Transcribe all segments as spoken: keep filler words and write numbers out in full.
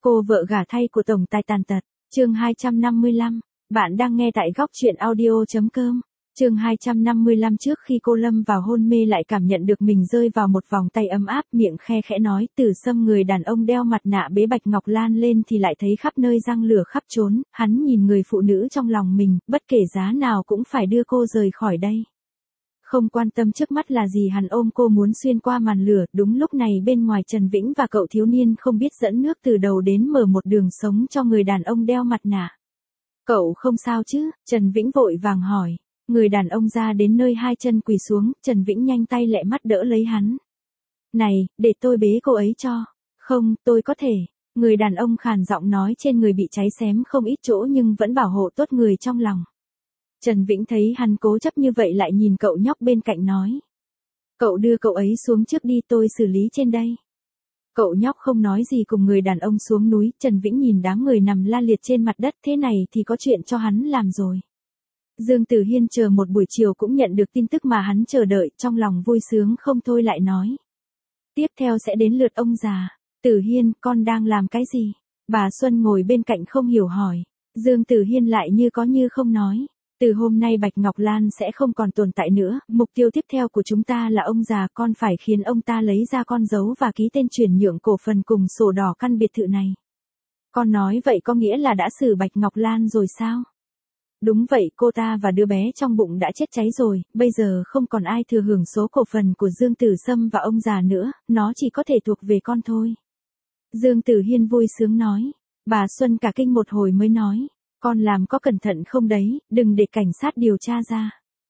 Cô vợ gả thay của tổng tài tàn tật, chương hai trăm năm mươi lăm, bạn đang nghe tại góc truyện audio.com. Chương hai trăm năm mươi lăm trước khi cô lâm vào hôn mê lại cảm nhận được mình rơi vào một vòng tay ấm áp, miệng khe khẽ nói, Từ Sâm. Người đàn ông đeo mặt nạ bế Bạch Ngọc Lan lên thì lại thấy khắp nơi răng lửa khắp trốn, hắn nhìn người phụ nữ trong lòng mình, bất kể giá nào cũng phải đưa cô rời khỏi đây. Không quan tâm trước mắt là gì, hắn ôm cô muốn xuyên qua màn lửa. Đúng lúc này bên ngoài Trần Vĩnh và cậu thiếu niên không biết dẫn nước từ đầu đến mở một đường sống cho người đàn ông đeo mặt nạ. Cậu không sao chứ? Trần Vĩnh vội vàng hỏi. Người đàn ông ra đến nơi hai chân quỳ xuống, Trần Vĩnh nhanh tay lẹ mắt đỡ lấy hắn. Này, để tôi bế cô ấy cho. Không, tôi có thể. Người đàn ông khàn giọng nói, trên người bị cháy xém không ít chỗ nhưng vẫn bảo hộ tốt người trong lòng. Trần Vĩnh thấy hắn cố chấp như vậy lại nhìn cậu nhóc bên cạnh nói. Cậu đưa cậu ấy xuống trước đi, tôi xử lý trên đây. Cậu nhóc không nói gì cùng người đàn ông xuống núi. Trần Vĩnh nhìn đám người nằm la liệt trên mặt đất, thế này thì có chuyện cho hắn làm rồi. Dương Tử Hiên chờ một buổi chiều cũng nhận được tin tức mà hắn chờ đợi, trong lòng vui sướng không thôi lại nói. Tiếp theo sẽ đến lượt ông già. Tử Hiên, con đang làm cái gì? Bà Xuân ngồi bên cạnh không hiểu hỏi. Dương Tử Hiên lại như có như không nói. Từ hôm nay Bạch Ngọc Lan sẽ không còn tồn tại nữa, mục tiêu tiếp theo của chúng ta là ông già, con phải khiến ông ta lấy ra con dấu và ký tên chuyển nhượng cổ phần cùng sổ đỏ căn biệt thự này. Con nói vậy có nghĩa là đã xử Bạch Ngọc Lan rồi sao? Đúng vậy, cô ta và đứa bé trong bụng đã chết cháy rồi, bây giờ không còn ai thừa hưởng số cổ phần của Dương Tử Sâm và ông già nữa, nó chỉ có thể thuộc về con thôi. Dương Tử Hiên vui sướng nói. Bà Xuân cả kinh một hồi mới nói. Con làm có cẩn thận không đấy, đừng để cảnh sát điều tra ra.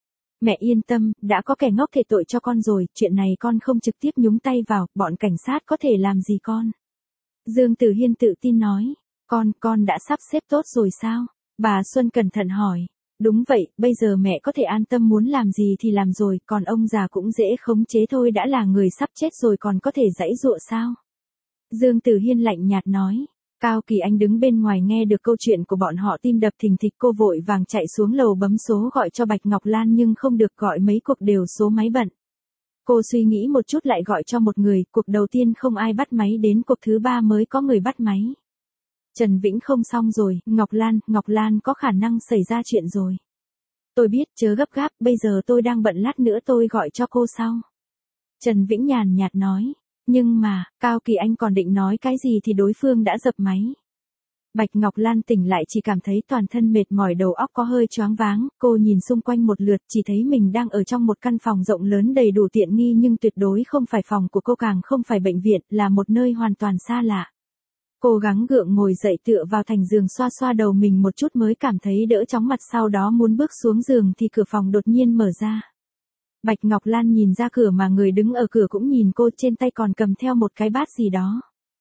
Mẹ yên tâm, đã có kẻ ngốc thể tội cho con rồi, chuyện này con không trực tiếp nhúng tay vào, bọn cảnh sát có thể làm gì con. Dương Tử Hiên tự tin nói. Con, con đã sắp xếp tốt rồi sao? Bà Xuân cẩn thận hỏi. Đúng vậy, bây giờ mẹ có thể an tâm muốn làm gì thì làm rồi, còn ông già cũng dễ khống chế thôi, đã là người sắp chết rồi còn có thể giãy giụa sao? Dương Tử Hiên lạnh nhạt nói. Cao Kỳ Anh đứng bên ngoài nghe được câu chuyện của bọn họ, tim đập thình thịch, cô vội vàng chạy xuống lầu bấm số gọi cho Bạch Ngọc Lan nhưng không được, gọi mấy cuộc đều số máy bận. Cô suy nghĩ một chút lại gọi cho một người, cuộc đầu tiên không ai bắt máy, đến cuộc thứ ba mới có người bắt máy. Trần Vĩnh không xong rồi, Ngọc Lan, Ngọc Lan có khả năng xảy ra chuyện rồi. Tôi biết, chớ gấp gáp, bây giờ tôi đang bận, lát nữa tôi gọi cho cô sau. Trần Vĩnh nhàn nhạt nói. Nhưng mà, Cao Kỳ Anh còn định nói cái gì thì đối phương đã dập máy. Bạch Ngọc Lan tỉnh lại chỉ cảm thấy toàn thân mệt mỏi, đầu óc có hơi choáng váng, cô nhìn xung quanh một lượt chỉ thấy mình đang ở trong một căn phòng rộng lớn đầy đủ tiện nghi nhưng tuyệt đối không phải phòng của cô, càng không phải bệnh viện, là một nơi hoàn toàn xa lạ. Cô gắng gượng ngồi dậy tựa vào thành giường xoa xoa đầu mình một chút mới cảm thấy đỡ chóng mặt, sau đó muốn bước xuống giường thì cửa phòng đột nhiên mở ra. Bạch Ngọc Lan nhìn ra cửa mà người đứng ở cửa cũng nhìn cô, trên tay còn cầm theo một cái bát gì đó.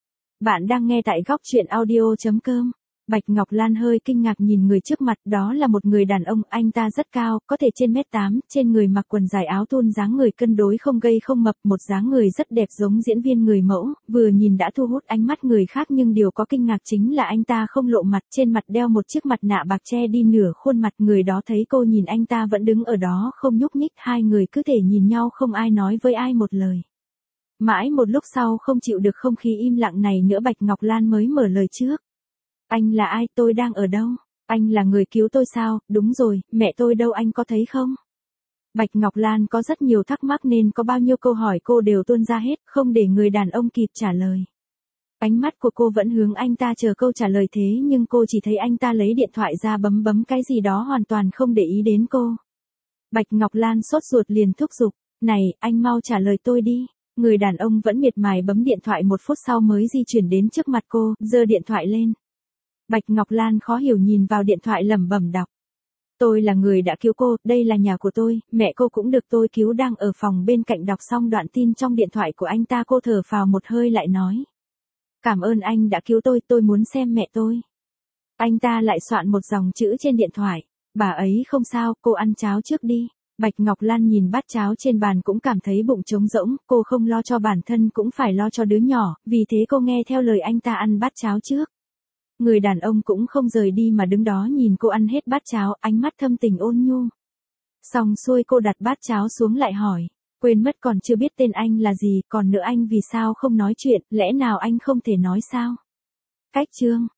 Bạn đang nghe tại góc truyện audio.com. Bạch Ngọc Lan hơi kinh ngạc nhìn người trước mặt, đó là một người đàn ông, anh ta rất cao, có thể trên mét tám, trên người mặc quần dài áo thun, dáng người cân đối không gầy không mập, một dáng người rất đẹp giống diễn viên người mẫu, vừa nhìn đã thu hút ánh mắt người khác, nhưng điều có kinh ngạc chính là anh ta không lộ mặt, trên mặt đeo một chiếc mặt nạ bạc che đi nửa khuôn mặt. Người đó thấy cô nhìn anh ta vẫn đứng ở đó không nhúc nhích, hai người cứ thể nhìn nhau không ai nói với ai một lời. Mãi một lúc sau không chịu được không khí im lặng này nữa, Bạch Ngọc Lan mới mở lời trước. Anh là ai, tôi đang ở đâu? Anh là người cứu tôi sao? Đúng rồi, mẹ tôi đâu, anh có thấy không? Bạch Ngọc Lan có rất nhiều thắc mắc nên có bao nhiêu câu hỏi cô đều tuôn ra hết, không để người đàn ông kịp trả lời. Ánh mắt của cô vẫn hướng anh ta chờ câu trả lời, thế nhưng cô chỉ thấy anh ta lấy điện thoại ra bấm bấm cái gì đó, hoàn toàn không để ý đến cô. Bạch Ngọc Lan sốt ruột liền thúc giục. Này, anh mau trả lời tôi đi. Người đàn ông vẫn miệt mài bấm điện thoại, một phút sau mới di chuyển đến trước mặt cô, giơ điện thoại lên. Bạch Ngọc Lan khó hiểu nhìn vào điện thoại lẩm bẩm đọc. Tôi là người đã cứu cô, đây là nhà của tôi, mẹ cô cũng được tôi cứu, đang ở phòng bên cạnh. Đọc xong đoạn tin trong điện thoại của anh ta, cô thở phào một hơi lại nói. Cảm ơn anh đã cứu tôi, tôi muốn xem mẹ tôi. Anh ta lại soạn một dòng chữ trên điện thoại. Bà ấy không sao, cô ăn cháo trước đi. Bạch Ngọc Lan nhìn bát cháo trên bàn cũng cảm thấy bụng trống rỗng, cô không lo cho bản thân cũng phải lo cho đứa nhỏ, vì thế cô nghe theo lời anh ta ăn bát cháo trước. Người đàn ông cũng không rời đi mà đứng đó nhìn cô ăn hết bát cháo, ánh mắt thâm tình ôn nhu. Xong xuôi cô đặt bát cháo xuống lại hỏi, quên mất còn chưa biết tên anh là gì, còn nữa anh vì sao không nói chuyện, lẽ nào anh không thể nói sao? Cách chương